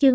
Chương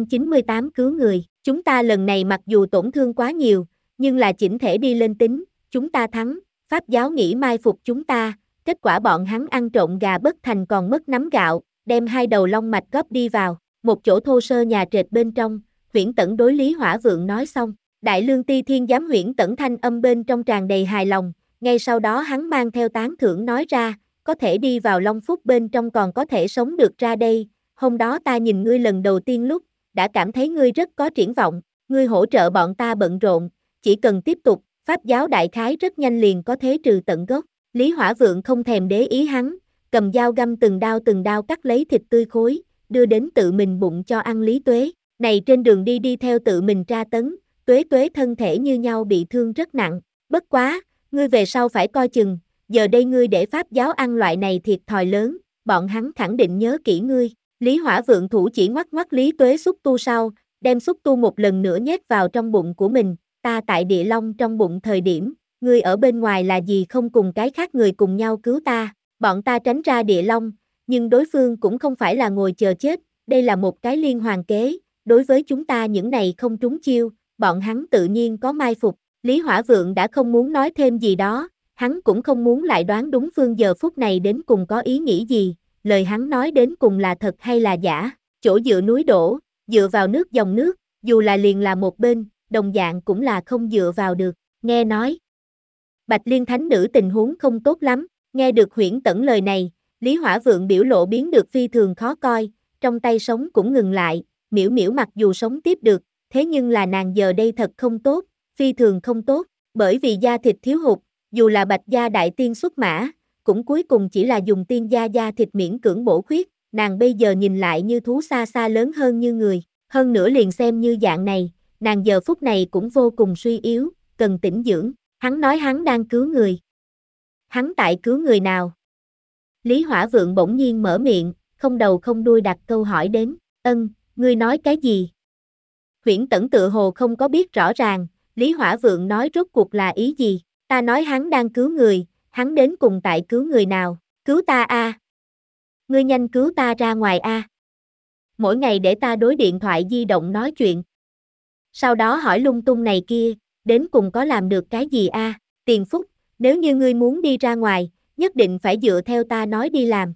698 cứu người, chúng ta lần này mặc dù tổn thương quá nhiều, nhưng là chỉnh thể đi lên tính, chúng ta thắng, Pháp giáo nghĩ mai phục chúng ta, kết quả bọn hắn ăn trộm gà bất thành còn mất nắm gạo, đem hai đầu long mạch góp đi vào, một chỗ thô sơ nhà trệt bên trong, Huyễn Tẩn đối Lý Hỏa Vượng nói xong, Đại Lương Ti Thiên giám Huyễn Tẩn thanh âm bên trong tràn đầy hài lòng, ngay sau đó hắn mang theo tán thưởng nói ra, có thể đi vào Long Phúc bên trong còn có thể sống được ra đây. Hôm đó ta nhìn ngươi lần đầu tiên lúc, đã cảm thấy ngươi rất có triển vọng, ngươi hỗ trợ bọn ta bận rộn, chỉ cần tiếp tục, Pháp giáo đại khái rất nhanh liền có thế trừ tận gốc. Lý Hỏa Vượng không thèm để ý hắn, cầm dao găm từng đao cắt lấy thịt tươi khối, đưa đến tự mình bụng cho ăn Lý Tuế. Này trên đường đi theo tự mình tra tấn, Tuế thân thể như nhau bị thương rất nặng, bất quá, ngươi về sau phải coi chừng, giờ đây ngươi để Pháp giáo ăn loại này thiệt thòi lớn, bọn hắn khẳng định nhớ kỹ ngươi. Lý Hỏa Vượng thủ chỉ ngoắc Lý Tuế xúc tu sau, đem xúc tu một lần nữa nhét vào trong bụng của mình, ta tại địa long trong bụng thời điểm, ngươi ở bên ngoài là gì không cùng cái khác người cùng nhau cứu ta, bọn ta tránh ra địa long, nhưng đối phương cũng không phải là ngồi chờ chết, đây là một cái liên hoàn kế, đối với chúng ta những này không trúng chiêu, bọn hắn tự nhiên có mai phục. Lý Hỏa Vượng đã không muốn nói thêm gì đó, hắn cũng không muốn lại đoán đúng phương giờ phút này đến cùng có ý nghĩ gì, lời hắn nói đến cùng là thật hay là giả, chỗ dựa núi đổ, dựa vào nước dòng nước, dù là liền là một bên, đồng dạng cũng là không dựa vào được, nghe nói. Bạch Liên Thánh Nữ tình huống không tốt lắm, nghe được Huyễn Tẩn lời này, Lý Hỏa Vượng biểu lộ biến được phi thường khó coi, trong tay sống cũng ngừng lại, Miễu Miễu mặc dù sống tiếp được, thế nhưng là nàng giờ đây thật không tốt, phi thường không tốt, bởi vì da thịt thiếu hụt, dù là Bạch gia đại tiên xuất mã, cũng cuối cùng chỉ là dùng tiên gia da thịt miễn cưỡng bổ khuyết, nàng bây giờ nhìn lại như thú xa xa lớn hơn như người, hơn nữa liền xem như dạng này, nàng giờ phút này cũng vô cùng suy yếu, cần tĩnh dưỡng, hắn nói hắn đang cứu người. Hắn tại cứu người nào? Lý Hỏa Vượng bỗng nhiên mở miệng, không đầu không đuôi đặt câu hỏi đến, ngươi nói cái gì? Huyễn Tẩn tự hồ không có biết rõ ràng, Lý Hỏa Vượng nói rốt cuộc là ý gì, ta nói hắn đang cứu người, hắn đến cùng tại cứu người nào, cứu ta a? Ngươi nhanh cứu ta ra ngoài a. Mỗi ngày để ta đối điện thoại di động nói chuyện. Sau đó hỏi lung tung này kia, đến cùng có làm được cái gì a? Tiền Phúc, nếu như ngươi muốn đi ra ngoài, nhất định phải dựa theo ta nói đi làm.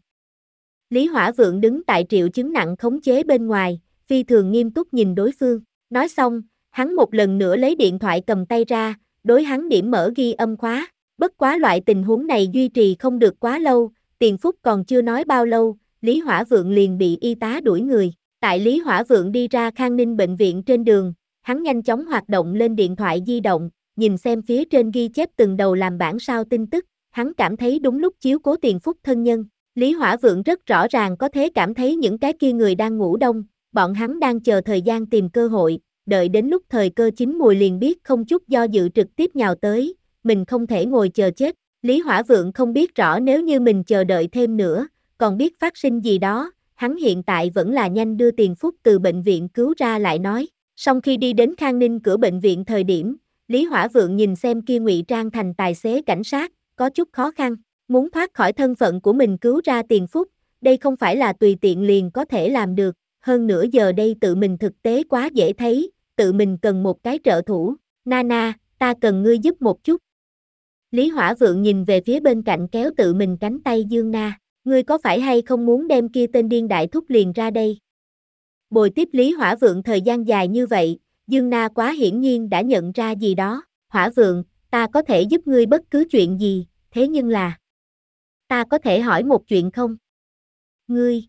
Lý Hỏa Vượng đứng tại triệu chứng nặng khống chế bên ngoài, phi thường nghiêm túc nhìn đối phương, nói xong, hắn một lần nữa lấy điện thoại cầm tay ra, đối hắn điểm mở ghi âm khóa, bất quá loại tình huống này duy trì không được quá lâu, Tiền Phúc còn chưa nói bao lâu, Lý Hỏa Vượng liền bị y tá đuổi người, tại Lý Hỏa Vượng đi ra Khang Ninh bệnh viện trên đường, hắn nhanh chóng hoạt động lên điện thoại di động, nhìn xem phía trên ghi chép từng đầu làm bản sao tin tức, hắn cảm thấy đúng lúc chiếu cố Tiền Phúc thân nhân, Lý Hỏa Vượng rất rõ ràng có thể cảm thấy những cái kia người đang ngủ đông, bọn hắn đang chờ thời gian tìm cơ hội, đợi đến lúc thời cơ chín mùi liền biết không chút do dự trực tiếp nhào tới, mình không thể ngồi chờ chết. Lý Hỏa Vượng không biết rõ nếu như mình chờ đợi thêm nữa, còn biết phát sinh gì đó, hắn hiện tại vẫn là nhanh đưa Tiền Phúc từ bệnh viện cứu ra lại nói. Sau khi đi đến Khang Ninh cửa bệnh viện thời điểm, Lý Hỏa Vượng nhìn xem kia ngụy trang thành tài xế cảnh sát, có chút khó khăn, muốn thoát khỏi thân phận của mình cứu ra Tiền Phúc, đây không phải là tùy tiện liền có thể làm được, hơn nữa giờ đây tự mình thực tế quá dễ thấy, tự mình cần một cái trợ thủ, Nana, ta cần ngươi giúp một chút. Lý Hỏa Vượng nhìn về phía bên cạnh kéo tự mình cánh tay Dương Na, ngươi có phải hay không muốn đem kia tên điên đại thúc liền ra đây? Bồi tiếp Lý Hỏa Vượng thời gian dài như vậy, Dương Na quá hiển nhiên đã nhận ra gì đó, Hỏa Vượng, ta có thể giúp ngươi bất cứ chuyện gì, thế nhưng là, ta có thể hỏi một chuyện không? Ngươi,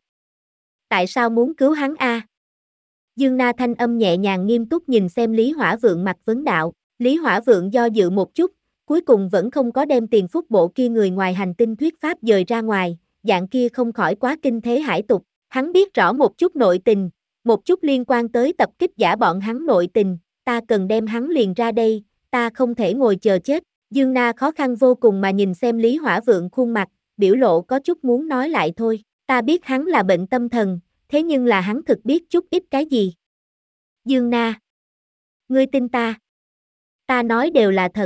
tại sao muốn cứu hắn a? Dương Na thanh âm nhẹ nhàng nghiêm túc nhìn xem Lý Hỏa Vượng mặt vấn đạo, Lý Hỏa Vượng do dự một chút, cuối cùng vẫn không có đem Tiền Phúc bộ kia người ngoài hành tinh thuyết pháp dời ra ngoài, dạng kia không khỏi quá kinh thế hải tục, hắn biết rõ một chút nội tình, một chút liên quan tới tập kích giả bọn hắn nội tình, ta cần đem hắn liền ra đây, ta không thể ngồi chờ chết. Dương Na khó khăn vô cùng mà nhìn xem Lý Hỏa Vượng khuôn mặt, biểu lộ có chút muốn nói lại thôi, ta biết hắn là bệnh tâm thần, thế nhưng là hắn thực biết chút ít cái gì. Dương Na, ngươi tin ta? Ta nói đều là thật.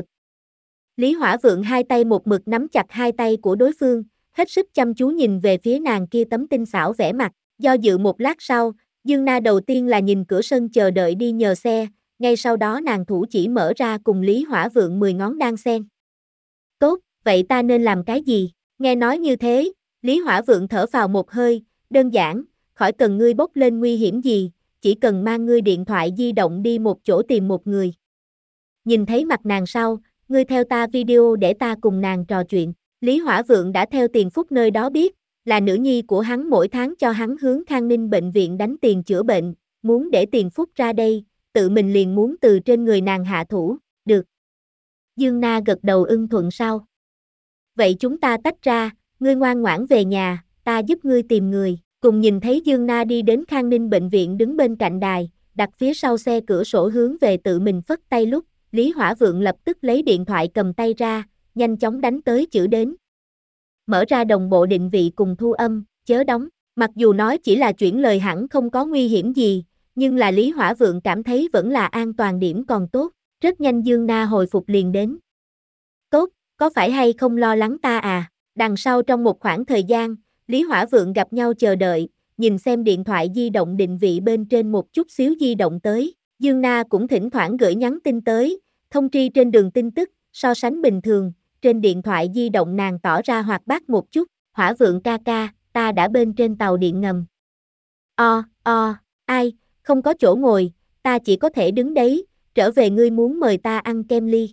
Lý Hỏa Vượng hai tay một mực nắm chặt hai tay của đối phương, hết sức chăm chú nhìn về phía nàng kia tấm tinh xảo vẻ mặt, do dự một lát sau, Dương Na đầu tiên là nhìn cửa sân chờ đợi đi nhờ xe, ngay sau đó nàng thủ chỉ mở ra cùng Lý Hỏa Vượng 10 ngón đan sen. Tốt, vậy ta nên làm cái gì? Nghe nói như thế, Lý Hỏa Vượng thở phào một hơi, đơn giản, khỏi cần ngươi bốc lên nguy hiểm gì, chỉ cần mang ngươi điện thoại di động đi một chỗ tìm một người. Nhìn thấy mặt nàng sau, ngươi theo ta video để ta cùng nàng trò chuyện. Lý Hỏa Vượng đã theo Tiền Phúc nơi đó biết, là nữ nhi của hắn mỗi tháng cho hắn hướng Khang Ninh bệnh viện đánh tiền chữa bệnh, muốn để Tiền Phúc ra đây, tự mình liền muốn từ trên người nàng hạ thủ, được. Dương Na gật đầu ưng thuận sau. Vậy chúng ta tách ra, ngươi ngoan ngoãn về nhà, ta giúp ngươi tìm người. Cùng nhìn thấy Dương Na đi đến Khang Ninh bệnh viện đứng bên cạnh đài, đặt phía sau xe cửa sổ hướng về tự mình phất tay lúc, Lý Hỏa Vượng lập tức lấy điện thoại cầm tay ra, nhanh chóng đánh tới chữ đến. Mở ra đồng bộ định vị cùng thu âm, chớ đóng. Mặc dù nói chỉ là chuyển lời hẳn không có nguy hiểm gì, nhưng là Lý Hỏa Vượng cảm thấy vẫn là an toàn điểm còn tốt. Rất nhanh Dương Na hồi phục liền đến. Tốt, có phải hay không lo lắng ta à? Đằng sau trong một khoảng thời gian, Lý Hỏa Vượng gặp nhau chờ đợi, nhìn xem điện thoại di động định vị bên trên một chút xíu di động tới. Dương Na cũng thỉnh thoảng gửi nhắn tin tới, thông tri trên đường tin tức, so sánh bình thường, trên điện thoại di động nàng tỏ ra hoạt bát một chút, Hỏa Vượng ca ca, ta đã bên trên tàu điện ngầm. Ai, không có chỗ ngồi, ta chỉ có thể đứng đấy, trở về ngươi muốn mời ta ăn kem ly,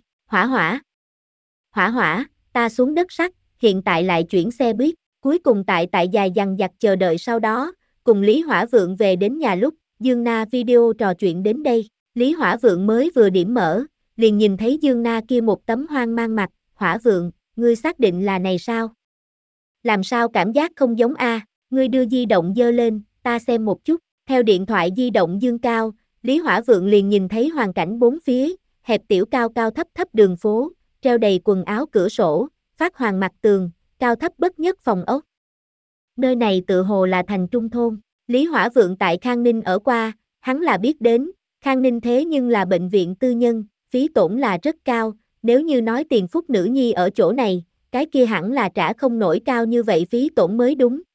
Hỏa, ta xuống đất sắt, hiện tại lại chuyển xe buýt, cuối cùng tại dài dằng dặc chờ đợi sau đó, cùng Lý Hỏa Vượng về đến nhà lúc, Dương Na video trò chuyện đến đây, Lý Hỏa Vượng mới vừa điểm mở, liền nhìn thấy Dương Na kia một tấm hoang mang mặt, Hỏa Vượng, ngươi xác định là này sao? Làm sao cảm giác không giống a? Ngươi đưa di động giơ lên, ta xem một chút, theo điện thoại di động dương cao, Lý Hỏa Vượng liền nhìn thấy hoàn cảnh bốn phía, hẹp tiểu cao cao thấp thấp đường phố, treo đầy quần áo cửa sổ, phát hoàng mặt tường, cao thấp bất nhất phòng ốc. Nơi này tự hồ là thành trung thôn, Lý Hỏa Vượng tại Khang Ninh ở qua, hắn là biết đến, Khang Ninh thế nhưng là bệnh viện tư nhân, phí tổn là rất cao, nếu như nói Tiền Phúc nữ nhi ở chỗ này, cái kia hẳn là trả không nổi cao như vậy phí tổn mới đúng,